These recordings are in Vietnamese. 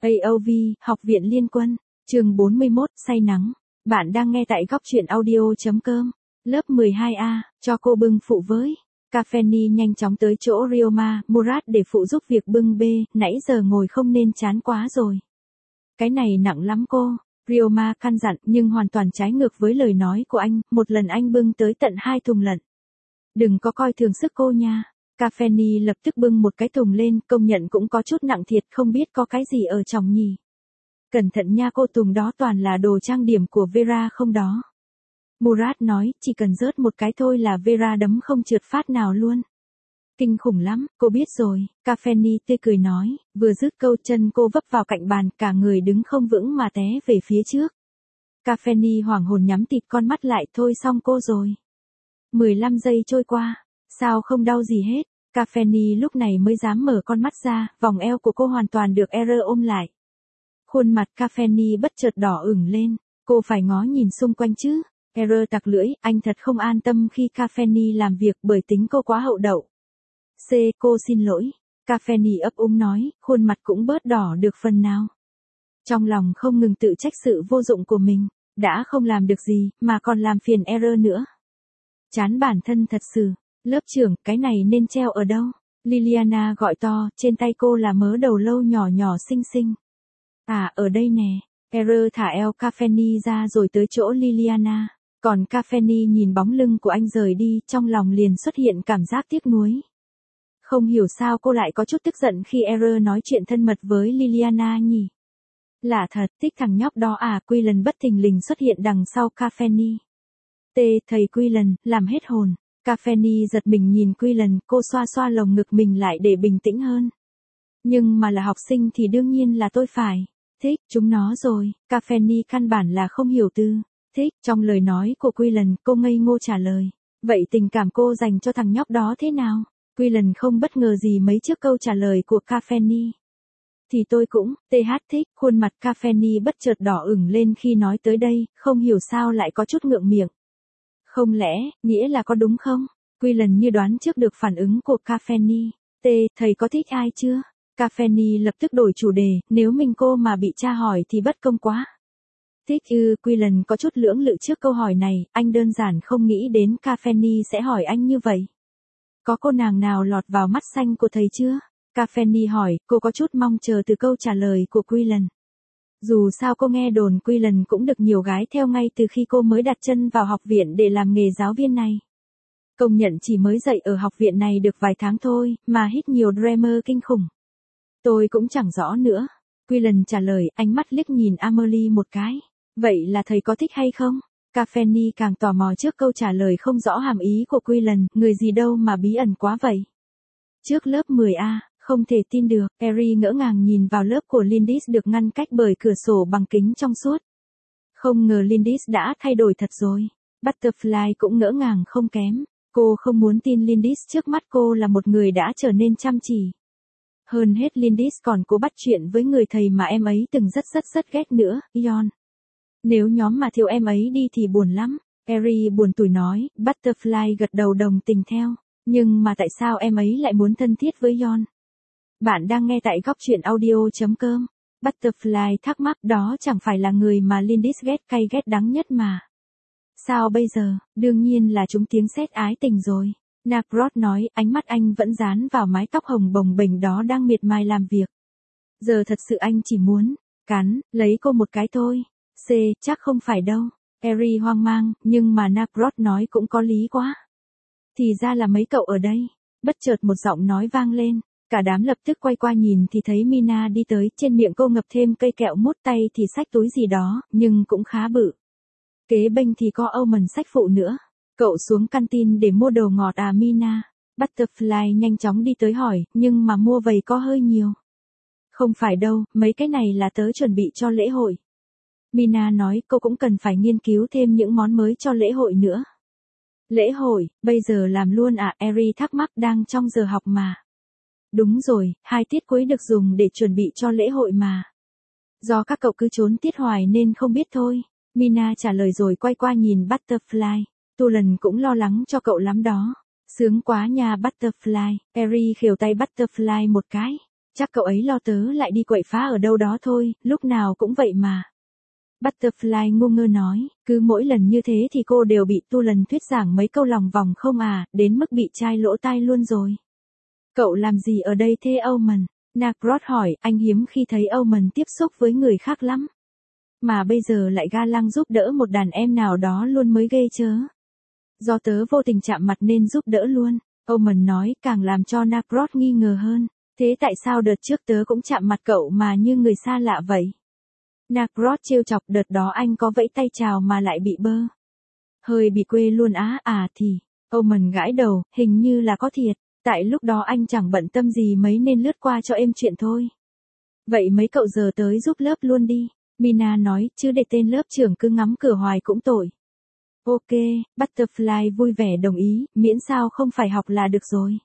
AOV, Học viện Liên quân, chương 41, say nắng. Bạn đang nghe tại góc truyện audio.com. Lớp 12A, cho cô bưng phụ với. Cafeni nhanh chóng tới chỗ Ryoma, Murat để phụ giúp việc bưng bê, nãy giờ ngồi không nên chán quá rồi. Cái này nặng lắm cô. Ryoma căn dặn nhưng hoàn toàn trái ngược với lời nói của anh, một lần anh bưng tới tận 2 thùng lận. Đừng có coi thường sức cô nha. Cafeni lập tức bưng một cái thùng lên, công nhận cũng có chút nặng thiệt, không biết có cái gì ở trong nhỉ. Cẩn thận nha cô, thùng đó toàn là đồ trang điểm của Vera không đó. Murat nói, chỉ cần rớt một cái thôi là Vera đấm không trượt phát nào luôn. Kinh khủng lắm, cô biết rồi, Cafeni tươi cười nói, vừa dứt câu chân cô vấp vào cạnh bàn, cả người đứng không vững mà té về phía trước. Cafeni hoảng hồn nhắm tịt con mắt lại, thôi xong cô rồi. 15 giây trôi qua, sao không đau gì hết, Cafeni lúc này mới dám mở con mắt ra, vòng eo của cô hoàn toàn được R ôm lại. Khuôn mặt Cafeni bất chợt đỏ ửng lên, cô phải ngó nhìn xung quanh chứ. R tặc lưỡi, anh thật không an tâm khi Cafeni làm việc bởi tính cô quá hậu đậu. Cô xin lỗi. Cafeni ấp úng nói, khuôn mặt cũng bớt đỏ được phần nào. Trong lòng không ngừng tự trách sự vô dụng của mình, đã không làm được gì, mà còn làm phiền R nữa. Chán bản thân thật sự, lớp trưởng, cái này nên treo ở đâu? Liliana gọi to, trên tay cô là mớ đầu lâu nhỏ nhỏ xinh xinh. À, ở đây nè. R thả eo Cafeni ra rồi tới chỗ Liliana. Còn Cafeni nhìn bóng lưng của anh rời đi, trong lòng liền xuất hiện cảm giác tiếc nuối. Không hiểu sao cô lại có chút tức giận khi R nói chuyện thân mật với Liliana nhỉ. Lạ thật, thích thằng nhóc đó à. Quillen bất thình lình xuất hiện đằng sau Cafeni. Thầy Quillen, làm hết hồn. Cafeni giật mình nhìn Quillen, cô xoa xoa lồng ngực mình lại để bình tĩnh hơn. Nhưng mà là học sinh thì đương nhiên là tôi phải. Thích, chúng nó rồi. Cafeni căn bản là không hiểu từ thích trong lời nói của Quillen, cô ngây ngô trả lời. Vậy tình cảm cô dành cho thằng nhóc đó thế nào? Quillen không bất ngờ gì mấy trước câu trả lời của Cafeni. Thì tôi cũng, thích, khuôn mặt Cafeni bất chợt đỏ ửng lên khi nói tới đây, không hiểu sao lại có chút ngượng miệng. Không lẽ, nghĩa là có đúng không? Quillen như đoán trước được phản ứng của Cafeni. Thầy có thích ai chưa? Cafeni lập tức đổi chủ đề, nếu mình cô mà bị tra hỏi thì bất công quá. Thích ư? Quillen có chút lưỡng lự trước câu hỏi này, anh đơn giản không nghĩ đến Cafeni sẽ hỏi anh như vậy. Có cô nàng nào lọt vào mắt xanh của thầy chưa? Cafeni hỏi, cô có chút mong chờ từ câu trả lời của Quillen. Dù sao cô nghe đồn Quillen cũng được nhiều gái theo ngay từ khi cô mới đặt chân vào học viện để làm nghề giáo viên này. Công nhận chỉ mới dạy ở học viện này được vài tháng thôi, mà hít nhiều dreamer kinh khủng. Tôi cũng chẳng rõ nữa. Quillen trả lời, ánh mắt liếc nhìn Amelie một cái. Vậy là thầy có thích hay không? Cafeni càng tò mò trước câu trả lời không rõ hàm ý của Quillen, người gì đâu mà bí ẩn quá vậy. Trước lớp 10A, không thể tin được, Harry ngỡ ngàng nhìn vào lớp của Lindis được ngăn cách bởi cửa sổ bằng kính trong suốt. Không ngờ Lindis đã thay đổi thật rồi. Butterfly cũng ngỡ ngàng không kém. Cô không muốn tin Lindis trước mắt cô là một người đã trở nên chăm chỉ. Hơn hết Lindis còn cố bắt chuyện với người thầy mà em ấy từng rất ghét nữa, Yon. Nếu nhóm mà thiếu em ấy đi thì buồn lắm. Harry buồn tủi nói, Butterfly gật đầu đồng tình theo. Nhưng mà tại sao em ấy lại muốn thân thiết với Yon? Bạn đang nghe tại góc truyện audio.com. Butterfly thắc mắc, đó chẳng phải là người mà Lindis ghét cay ghét đắng nhất mà. Sao bây giờ? Đương nhiên là chúng tiếng sét ái tình rồi. Naprot nói, ánh mắt anh vẫn dán vào mái tóc hồng bồng bềnh đó đang miệt mài làm việc. Giờ thật sự anh chỉ muốn lấy cô một cái thôi. Chắc không phải đâu. Harry hoang mang, nhưng mà Naprot nói cũng có lý quá. Thì ra là mấy cậu ở đây. Bất chợt một giọng nói vang lên. Cả đám lập tức quay qua nhìn thì thấy Mina đi tới, trên miệng cô ngập thêm cây kẹo mút, tay thì xách túi gì đó, nhưng cũng khá bự. Kế bên thì có Omen xách phụ nữa. Cậu xuống canteen để mua đồ ngọt à Mina? Butterfly nhanh chóng đi tới hỏi, nhưng mà mua vậy có hơi nhiều. Không phải đâu, mấy cái này là tớ chuẩn bị cho lễ hội. Mina nói, cô cũng cần phải nghiên cứu thêm những món mới cho lễ hội nữa. Lễ hội, bây giờ làm luôn à? Harry thắc mắc, đang trong giờ học mà. Đúng rồi, 2 tiết cuối được dùng để chuẩn bị cho lễ hội mà. Do các cậu cứ trốn tiết hoài nên không biết thôi. Mina trả lời rồi quay qua nhìn Butterfly. Tulen cũng lo lắng cho cậu lắm đó. Sướng quá nha Butterfly. Harry khều tay Butterfly một cái. Chắc cậu ấy lo tớ lại đi quậy phá ở đâu đó thôi, lúc nào cũng vậy mà. Butterfly ngu ngơ nói, cứ mỗi lần như thế thì cô đều bị tu lần thuyết giảng mấy câu lòng vòng không à, đến mức bị chai lỗ tai luôn rồi. Cậu làm gì ở đây thế Omen? Nagorod hỏi, anh hiếm khi thấy Omen tiếp xúc với người khác lắm. Mà bây giờ lại ga lăng giúp đỡ một đàn em nào đó luôn mới ghê chớ. Do tớ vô tình chạm mặt nên giúp đỡ luôn. Omen nói, càng làm cho Nagorod nghi ngờ hơn. Thế tại sao đợt trước tớ cũng chạm mặt cậu mà như người xa lạ vậy? Nagorod trêu chọc, đợt đó anh có vẫy tay chào mà lại bị bơ. Hơi bị quê luôn á, thì. Omen gãi đầu, hình như là có thiệt. Tại lúc đó anh chẳng bận tâm gì mấy nên lướt qua cho êm chuyện thôi. Vậy mấy cậu giờ tới giúp lớp luôn đi. Mina nói, chứ để tên lớp trưởng cứ ngắm cửa hoài cũng tội. Ok, Butterfly vui vẻ đồng ý, miễn sao không phải học là được rồi.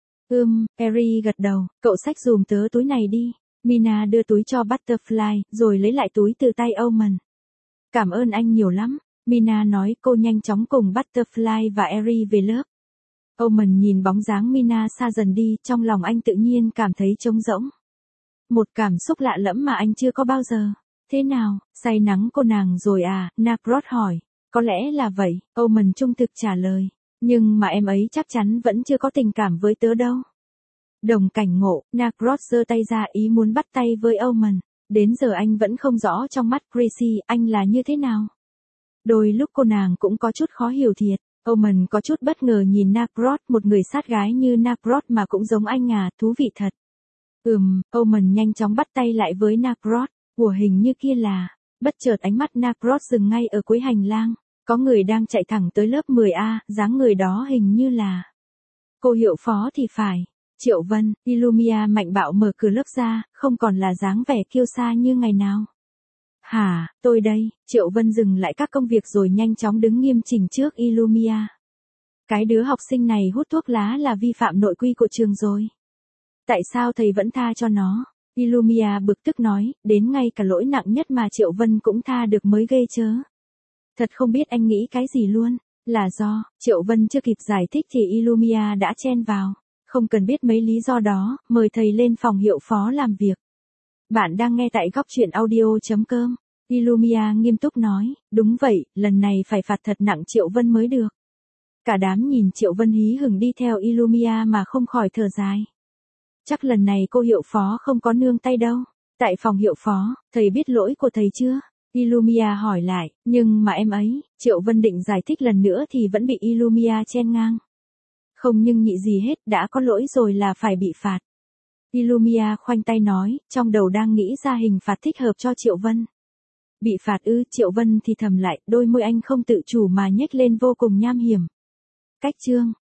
Perry gật đầu, cậu xách dùm tớ túi này đi. Mina đưa túi cho Butterfly, rồi lấy lại túi từ tay Omen. Cảm ơn anh nhiều lắm. Mina nói, cô nhanh chóng cùng Butterfly và Perry về lớp. Omen nhìn bóng dáng Mina xa dần đi, trong lòng anh tự nhiên cảm thấy trống rỗng. Một cảm xúc lạ lẫm mà anh chưa có bao giờ. Thế nào, say nắng cô nàng rồi à? Nagorod hỏi. Có lẽ là vậy, Omen trung thực trả lời. Nhưng mà em ấy chắc chắn vẫn chưa có tình cảm với tớ đâu. Đồng cảnh ngộ, Nagorod giơ tay ra ý muốn bắt tay với Omen. Đến giờ anh vẫn không rõ trong mắt Gracie anh là như thế nào. Đôi lúc cô nàng cũng có chút khó hiểu thiệt. Omen có chút bất ngờ nhìn Nagorod, một người sát gái như Nagorod mà cũng giống anh à, thú vị thật. Omen nhanh chóng bắt tay lại với Nagorod, của hình như kia là, bất chợt ánh mắt Nagorod dừng ngay ở cuối hành lang, có người đang chạy thẳng tới lớp 10A, dáng người đó hình như là cô hiệu phó thì phải. Triệu Vân, Illumia mạnh bạo mở cửa lớp ra, không còn là dáng vẻ kiêu sa như ngày nào. Hả, tôi đây, Triệu Vân dừng lại các công việc rồi nhanh chóng đứng nghiêm chỉnh trước Illumia. Cái đứa học sinh này hút thuốc lá là vi phạm nội quy của trường rồi. Tại sao thầy vẫn tha cho nó? Illumia bực tức nói, đến ngay cả lỗi nặng nhất mà Triệu Vân cũng tha được mới ghê chớ. Thật không biết anh nghĩ cái gì luôn, là do, Triệu Vân chưa kịp giải thích thì Illumia đã chen vào. Không cần biết mấy lý do đó, mời thầy lên phòng hiệu phó làm việc. Bạn đang nghe tại góc truyện audio.com. Illumia nghiêm túc nói, đúng vậy, lần này phải phạt thật nặng Triệu Vân mới được. Cả đám nhìn Triệu Vân hí hửng đi theo Illumia mà không khỏi thở dài. Chắc lần này cô hiệu phó không có nương tay đâu. Tại phòng hiệu phó, thầy biết lỗi của thầy chưa? Illumia hỏi lại, nhưng mà em ấy, Triệu Vân định giải thích lần nữa thì vẫn bị Illumia chen ngang. Không nhưng nhị gì hết, đã có lỗi rồi là phải bị phạt. Illumia khoanh tay nói, trong đầu đang nghĩ ra hình phạt thích hợp cho Triệu Vân. Bị phạt ư? Triệu Vân thì thầm lại, đôi môi anh không tự chủ mà nhếch lên vô cùng nham hiểm. Cách chương